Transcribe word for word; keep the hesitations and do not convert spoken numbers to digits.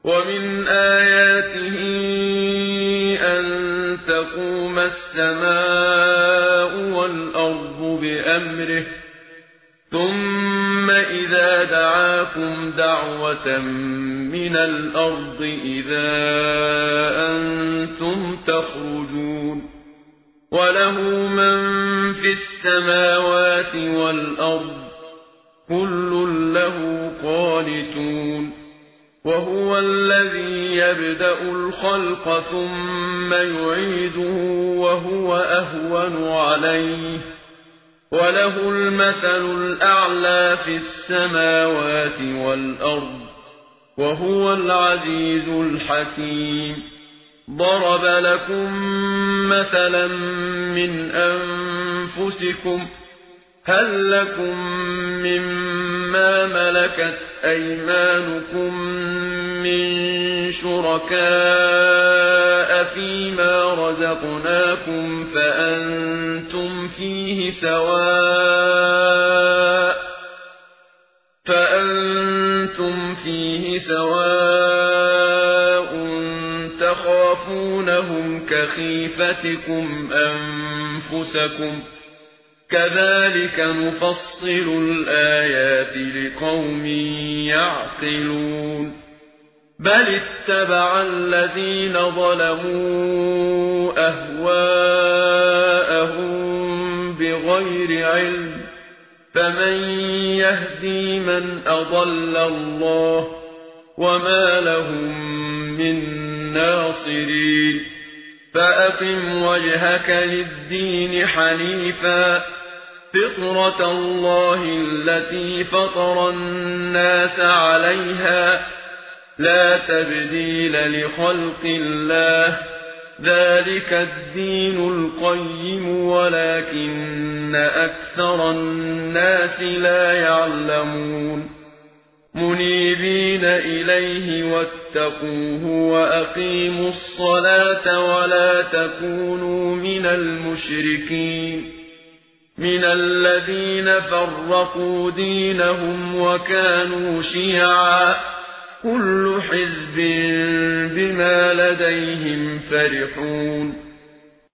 ومن آياته أن تقوم السماء والأرض بأمره ثم إذا دعاكم دعوة من الأرض إذا أنتم تخرجون وله من في السماوات والأرض كل له قانتون وهو الذي يبدأ الخلق ثم يعيده وهو أهون عليه وله المثل الأعلى في السماوات والأرض وهو العزيز الحكيم ضرب لكم مثلا من أنفسكم هل لكم مما ملكت أيمانكم من شركاء فيما رزقناكم فأنتم فيه سواء فأنتم فيه سواء تخافونهم كخيفتكم أنفسكم كذلك نفصل الآيات لقوم يعقلون بل اتبع الذين ظلموا أهواءهم بغير علم فمن يهدي من أضل الله وما لهم من ناصرين فأقم وجهك للدين حنيفا فطرة الله التي فطر الناس عليها لا تبديل لخلق الله ذلك الدين القيم ولكن أكثر الناس لا يعلمون منيبين إليه واتقوه وأقيموا الصلاة ولا تكونوا من المشركين من الذين فرقوا دينهم وكانوا شيعا كل حزب بما لديهم فرحون